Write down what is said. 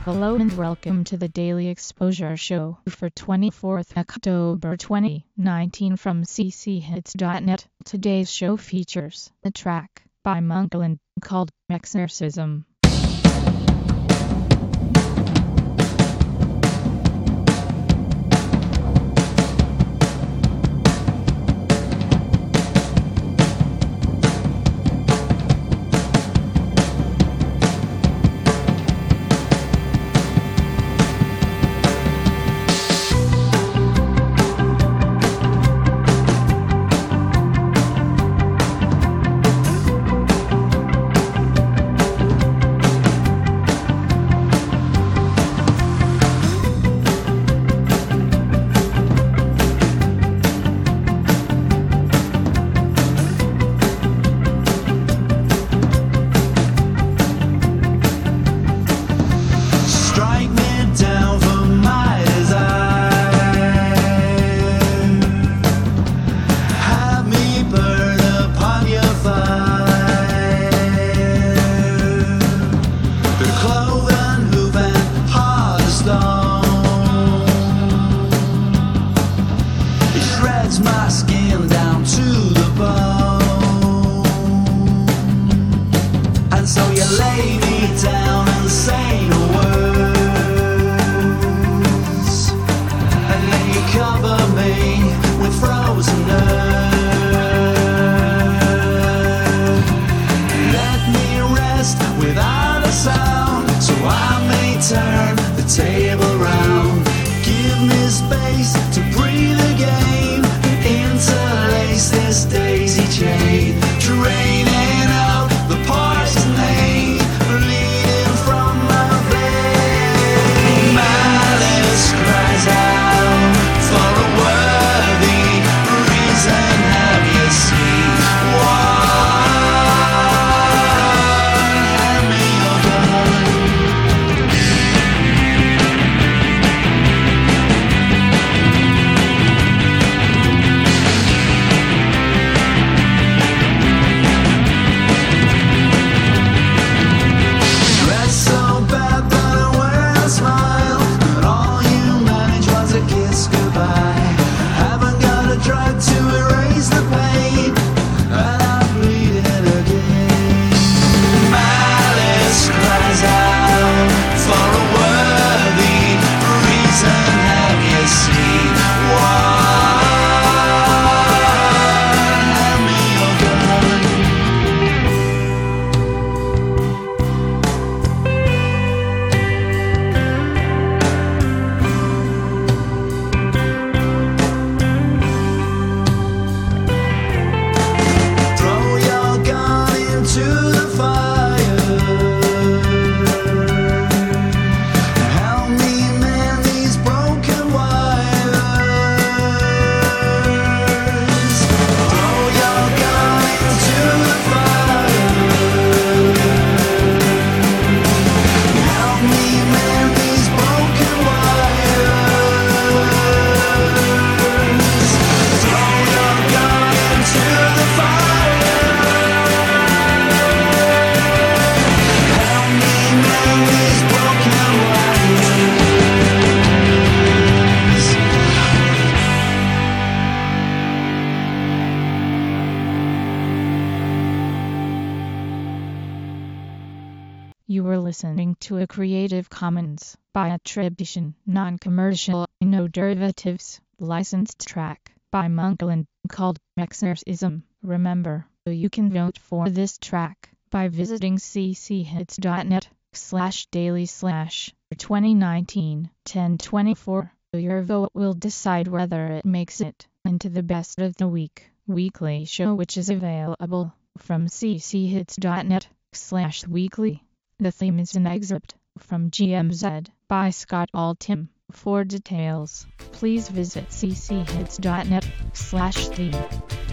Hello and welcome to the Daily Exposure Show for 24th October 2019 from cchits.net. Today's show features a track by Monkland called Exorcism. My skin down to the bone, and so you lay me down and say no words, and then you cover me with frozen earth. Let me rest without a sound, so I may turn the table round. Give me space to breathe again, interlace this daisy chain, draining out the poison vein, bleeding from my vein. Malice cries out for a worthy reason. Have you seen one? Hand me your gun. You were listening to a Creative Commons by attribution, non-commercial, no derivatives, licensed track by Monkland called Exorcism. Remember, you can vote for this track by visiting cchits.net/daily/2019-1024. Your vote will decide whether it makes it into the Best of the Week weekly show, which is available from cchits.net/weekly. The theme is an excerpt from GMZ by Scott Altham. For details, please visit cchits.net/theme.